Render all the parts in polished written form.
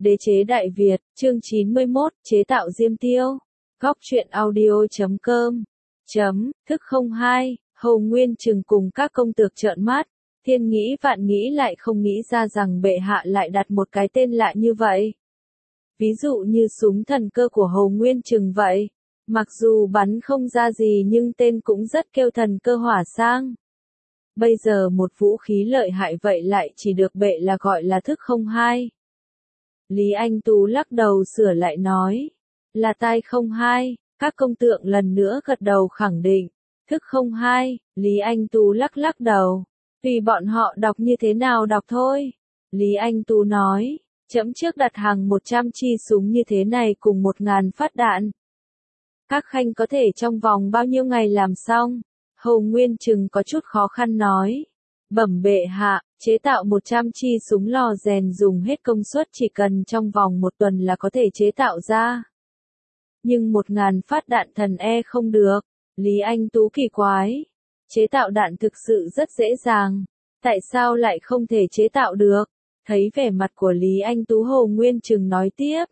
Đế chế Đại Việt, chương 91, chế tạo diêm tiêu. Góc truyện audio.com. Thức 02, Hầu Nguyên Trừng cùng các công tước trợn mắt. Thiên nghĩ vạn nghĩ lại không nghĩ ra rằng bệ hạ lại đặt một cái tên lạ như vậy. Ví dụ như súng thần cơ của Hầu Nguyên Trừng vậy. Mặc dù bắn không ra gì nhưng tên cũng rất kêu thần cơ hỏa sang. Bây giờ một vũ khí lợi hại vậy lại chỉ được bệ là gọi là thức 02. Lý Anh Tú lắc đầu sửa lại nói. Là tai 02, các công tượng lần nữa gật đầu khẳng định. Thức 02, Lý Anh Tú lắc đầu. Tùy bọn họ đọc như thế nào đọc thôi. Lý Anh Tú nói, trẫm trước đặt hàng 100 chi súng như thế này cùng 1000 phát đạn. Các khanh có thể trong vòng bao nhiêu ngày làm xong? Hầu Nguyên Trừng có chút khó khăn nói. Bẩm bệ hạ, chế tạo 100 chi súng lò rèn dùng hết công suất chỉ cần trong vòng 1 tuần là có thể chế tạo ra. Nhưng 1000 phát đạn thần không được. Lý Anh Tú kỳ quái. Chế tạo đạn thực sự rất dễ dàng. Tại sao lại không thể chế tạo được? Thấy vẻ mặt của Lý Anh Tú, Hầu Nguyên Trừng nói tiếp.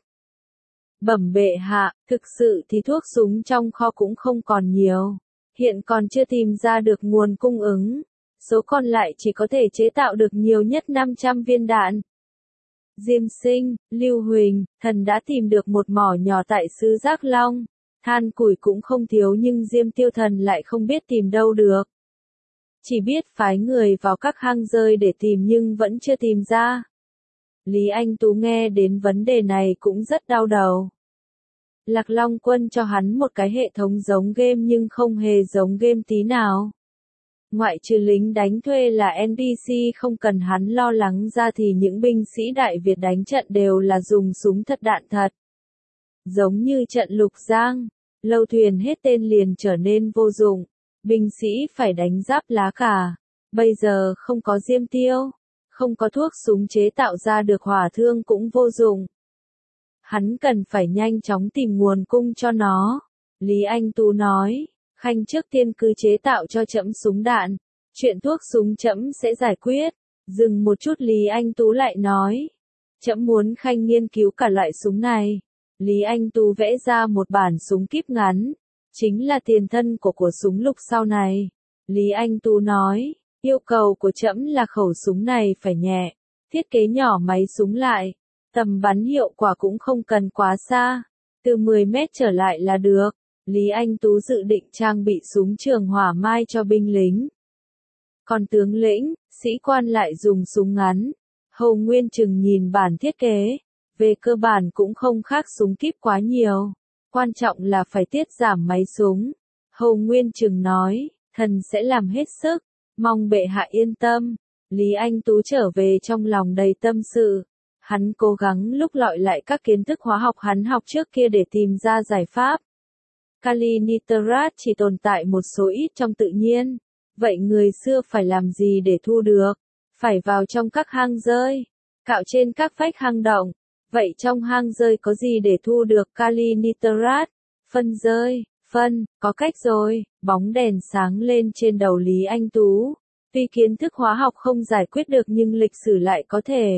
Bẩm bệ hạ, thực sự thì thuốc súng trong kho cũng không còn nhiều. Hiện còn chưa tìm ra được nguồn cung ứng. Số còn lại chỉ có thể chế tạo được nhiều nhất 500 viên đạn. Diêm Sinh, Lưu Huỳnh, thần đã tìm được một mỏ nhỏ tại xứ Giác Long. Than củi cũng không thiếu nhưng Diêm Tiêu thần lại không biết tìm đâu được. Chỉ biết phái người vào các hang rơi để tìm nhưng vẫn chưa tìm ra. Lý Anh Tú nghe đến vấn đề này cũng rất đau đầu. Lạc Long Quân cho hắn một cái hệ thống giống game nhưng không hề giống game tí nào. Ngoại trừ lính đánh thuê là NPC không cần hắn lo lắng ra thì những binh sĩ Đại Việt đánh trận đều là dùng súng thật đạn thật. Giống như trận Lục Giang, lâu thuyền hết tên liền trở nên vô dụng, binh sĩ phải đánh giáp lá cả. Bây giờ không có diêm tiêu, không có thuốc súng chế tạo ra được hỏa thương cũng vô dụng. Hắn cần phải nhanh chóng tìm nguồn cung cho nó. Lý Anh Tú nói, khanh trước tiên cứ chế tạo cho trẫm súng đạn, chuyện thuốc súng trẫm sẽ giải quyết. Dừng một chút Lý Anh Tú lại nói, trẫm muốn khanh nghiên cứu cả loại súng này. Lý Anh Tú vẽ ra một bản súng kíp ngắn, chính là tiền thân của súng lục sau này. Lý Anh Tú nói, yêu cầu của trẫm là khẩu súng này phải nhẹ, thiết kế nhỏ máy súng lại, tầm bắn hiệu quả cũng không cần quá xa, từ 10 mét trở lại là được. Lý Anh Tú dự định trang bị súng trường hỏa mai cho binh lính. Còn tướng lĩnh, sĩ quan lại dùng súng ngắn. Hầu Nguyên Trừng nhìn bản thiết kế, về cơ bản cũng không khác súng kíp quá nhiều. Quan trọng là phải tiết giảm máy súng. Hầu Nguyên Trừng nói, thần sẽ làm hết sức, mong bệ hạ yên tâm. Lý Anh Tú trở về trong lòng đầy tâm sự. Hắn cố gắng lục lọi lại các kiến thức hóa học hắn học trước kia để tìm ra giải pháp. Kali nitrat chỉ tồn tại một số ít trong tự nhiên. Vậy người xưa phải làm gì để thu được? Phải vào trong các hang rơi, cạo trên các vách hang động. Vậy trong hang rơi có gì để thu được kali nitrat? Phân rơi, phân, có cách rồi. Bóng đèn sáng lên trên đầu Lý Anh Tú. Tuy kiến thức hóa học không giải quyết được nhưng lịch sử lại có thể.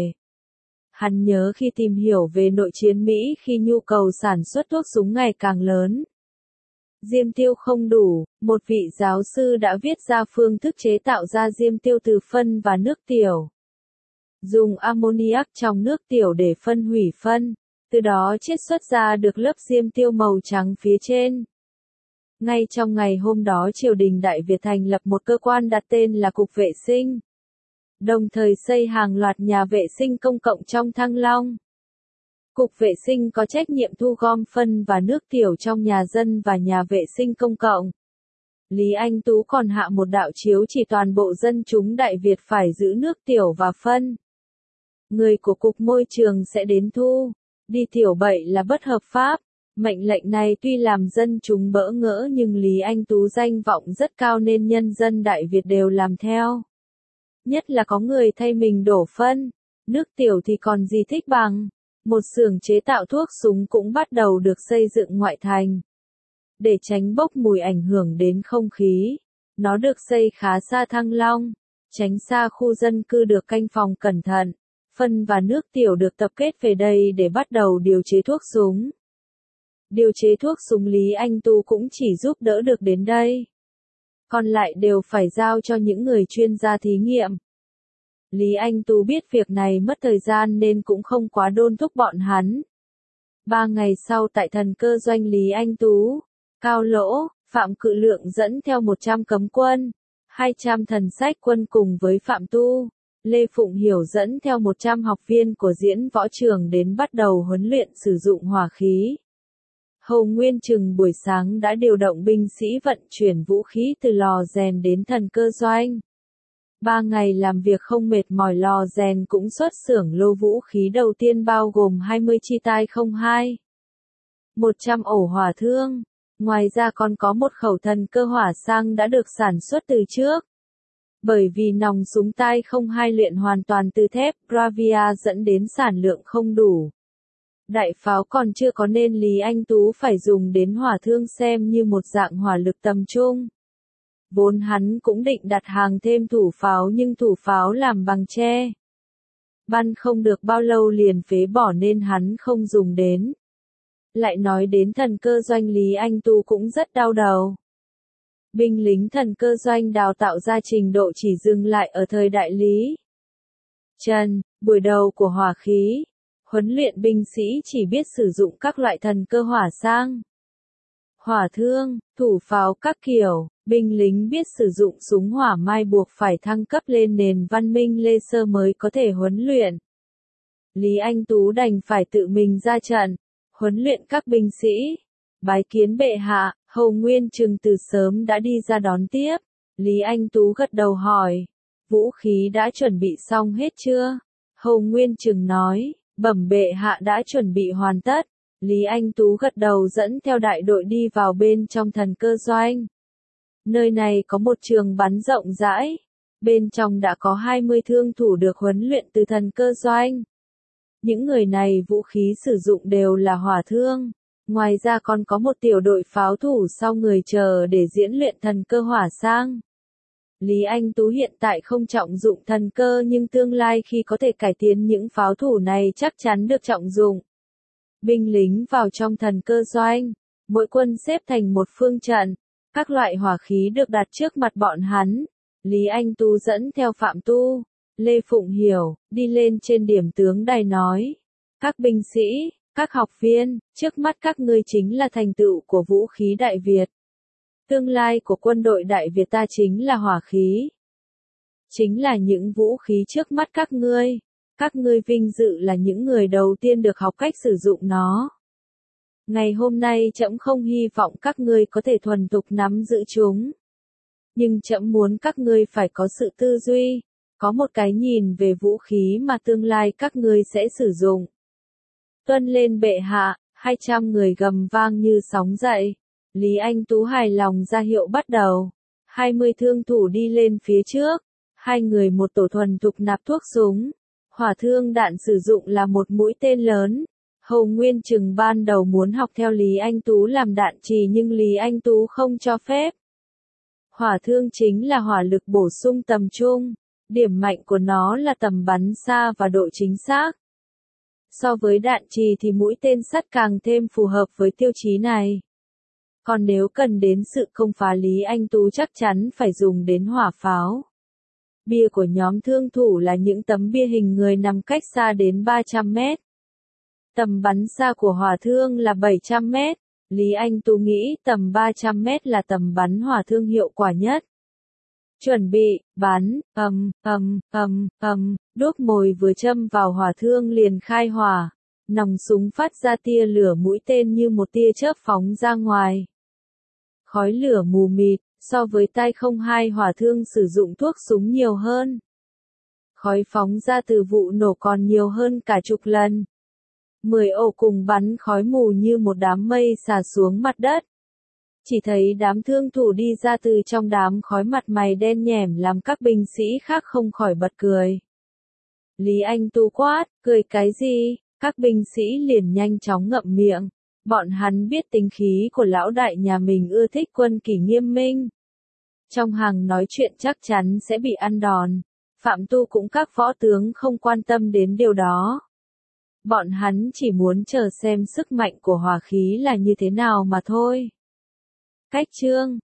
Hắn nhớ khi tìm hiểu về nội chiến Mỹ khi nhu cầu sản xuất thuốc súng ngày càng lớn. Diêm tiêu không đủ, một vị giáo sư đã viết ra phương thức chế tạo ra diêm tiêu từ phân và nước tiểu. Dùng ammoniac trong nước tiểu để phân hủy phân, từ đó chiết xuất ra được lớp diêm tiêu màu trắng phía trên. Ngay trong ngày hôm đó triều đình Đại Việt thành lập một cơ quan đặt tên là Cục Vệ sinh. Đồng thời xây hàng loạt nhà vệ sinh công cộng trong Thăng Long. Cục Vệ sinh có trách nhiệm thu gom phân và nước tiểu trong nhà dân và nhà vệ sinh công cộng. Lý Anh Tú còn hạ một đạo chiếu chỉ toàn bộ dân chúng Đại Việt phải giữ nước tiểu và phân. Người của Cục Môi trường sẽ đến thu. Đi tiểu bậy là bất hợp pháp. Mệnh lệnh này tuy làm dân chúng bỡ ngỡ nhưng Lý Anh Tú danh vọng rất cao nên nhân dân Đại Việt đều làm theo. Nhất là có người thay mình đổ phân, nước tiểu thì còn gì thích bằng. Một xưởng chế tạo thuốc súng cũng bắt đầu được xây dựng ngoại thành. Để tránh bốc mùi ảnh hưởng đến không khí, nó được xây khá xa Thăng Long, tránh xa khu dân cư được canh phòng cẩn thận. phân và nước tiểu được tập kết về đây để bắt đầu điều chế thuốc súng. Điều chế thuốc súng Lý Anh Tú cũng chỉ giúp đỡ được đến đây. Còn lại đều phải giao cho những người chuyên gia thí nghiệm. Lý Anh Tú biết việc này mất thời gian nên cũng không quá đôn thúc bọn hắn. 3 ngày sau tại thần cơ doanh Lý Anh Tú, Cao Lỗ, Phạm Cự Lượng dẫn theo 100 cấm quân, 200 thần sách quân cùng với Phạm Tu, Lê Phụng Hiểu dẫn theo 100 học viên của diễn võ trường đến bắt đầu huấn luyện sử dụng hỏa khí. Hầu Nguyên Trừng buổi sáng đã điều động binh sĩ vận chuyển vũ khí từ lò rèn đến thần cơ doanh. 3 ngày làm việc không mệt mỏi, lò rèn cũng xuất xưởng lô vũ khí đầu tiên bao gồm 20 chi tai 02, 100 ổ hỏa thương. Ngoài ra còn có một khẩu thần cơ hỏa sang đã được sản xuất từ trước. Bởi vì nòng súng tai 02 luyện hoàn toàn từ thép Bravia dẫn đến sản lượng không đủ. Đại pháo còn chưa có nên Lý Anh Tú phải dùng đến hỏa thương xem như một dạng hỏa lực tầm trung. Vốn hắn cũng định đặt hàng thêm thủ pháo nhưng thủ pháo làm bằng tre. Bắn không được bao lâu liền phế bỏ nên hắn không dùng đến. Lại nói đến thần cơ doanh Lý Anh Tú cũng rất đau đầu. Binh lính thần cơ doanh đào tạo ra trình độ chỉ dừng lại ở thời đại Lý Trần, buổi đầu của hỏa khí. Huấn luyện binh sĩ chỉ biết sử dụng các loại thần cơ hỏa sang, hỏa thương, thủ pháo các kiểu. Binh lính biết sử dụng súng hỏa mai buộc phải thăng cấp lên nền văn minh Lê Sơ mới có thể huấn luyện. Lý Anh Tú đành phải tự mình ra trận, huấn luyện các binh sĩ. Bái kiến bệ hạ, Hầu Nguyên Trừng từ sớm đã đi ra đón tiếp. Lý Anh Tú gật đầu hỏi, vũ khí đã chuẩn bị xong hết chưa? Hầu Nguyên Trừng nói, bẩm bệ hạ đã chuẩn bị hoàn tất. Lý Anh Tú gật đầu dẫn theo đại đội đi vào bên trong thần cơ doanh. Nơi này có một trường bắn rộng rãi. Bên trong đã có 20 thương thủ được huấn luyện từ thần cơ doanh. Những người này vũ khí sử dụng đều là hỏa thương. Ngoài ra còn có một tiểu đội pháo thủ sau người chờ để diễn luyện thần cơ hỏa sang. Lý Anh Tú hiện tại không trọng dụng thần cơ nhưng tương lai khi có thể cải tiến những pháo thủ này chắc chắn được trọng dụng. Binh lính vào trong thần cơ doanh, mỗi quân xếp thành một phương trận, các loại hỏa khí được đặt trước mặt bọn hắn. Lý Anh Tú dẫn theo Phạm Tu, Lê Phụng Hiểu, đi lên trên điểm tướng đài nói. Các binh sĩ, các học viên, trước mắt các ngươi chính là thành tựu của vũ khí Đại Việt. Tương lai của quân đội Đại Việt ta chính là hỏa khí. Chính là những vũ khí trước mắt các ngươi. Các ngươi vinh dự là những người đầu tiên được học cách sử dụng nó. Ngày hôm nay trẫm không hy vọng các ngươi có thể thuần thục nắm giữ chúng. Nhưng trẫm muốn các ngươi phải có sự tư duy, có một cái nhìn về vũ khí mà tương lai các ngươi sẽ sử dụng. Tuân lên bệ hạ, 200 người gầm vang như sóng dậy. Lý Anh Tú hài lòng ra hiệu bắt đầu. 20 thương thủ đi lên phía trước. 2 người một tổ thuần thục nạp thuốc súng. Hỏa thương đạn sử dụng là một mũi tên lớn. Hầu Nguyên Trừng ban đầu muốn học theo Lý Anh Tú làm đạn trì nhưng Lý Anh Tú không cho phép. Hỏa thương chính là hỏa lực bổ sung tầm trung. Điểm mạnh của nó là tầm bắn xa và độ chính xác. So với đạn trì thì mũi tên sắt càng thêm phù hợp với tiêu chí này. Còn nếu cần đến sự công phá Lý Anh Tú chắc chắn phải dùng đến hỏa pháo. Bia của nhóm thương thủ là những tấm bia hình người nằm cách xa đến 300 mét. Tầm bắn xa của hỏa thương là 700 mét. Lý Anh Tú nghĩ tầm 300 mét là tầm bắn hỏa thương hiệu quả nhất. Chuẩn bị, bắn, đốt mồi vừa châm vào hỏa thương liền khai hỏa. Nòng súng phát ra tia lửa mũi tên như một tia chớp phóng ra ngoài. Khói lửa mù mịt, so với tai 02 hỏa thương sử dụng thuốc súng nhiều hơn. Khói phóng ra từ vụ nổ còn nhiều hơn cả chục lần. 10 ổ cùng bắn khói mù như một đám mây xả xuống mặt đất. Chỉ thấy đám thương thủ đi ra từ trong đám khói, mặt mày đen nhẻm làm các binh sĩ khác không khỏi bật cười. Lý Anh Tú quát, cười cái gì? Các binh sĩ liền nhanh chóng ngậm miệng. Bọn hắn biết tính khí của lão đại nhà mình ưa thích quân kỷ nghiêm minh. Trong hàng nói chuyện chắc chắn sẽ bị ăn đòn. Phạm Tu cũng các võ tướng không quan tâm đến điều đó. Bọn hắn chỉ muốn chờ xem sức mạnh của hỏa khí là như thế nào mà thôi. Cách chương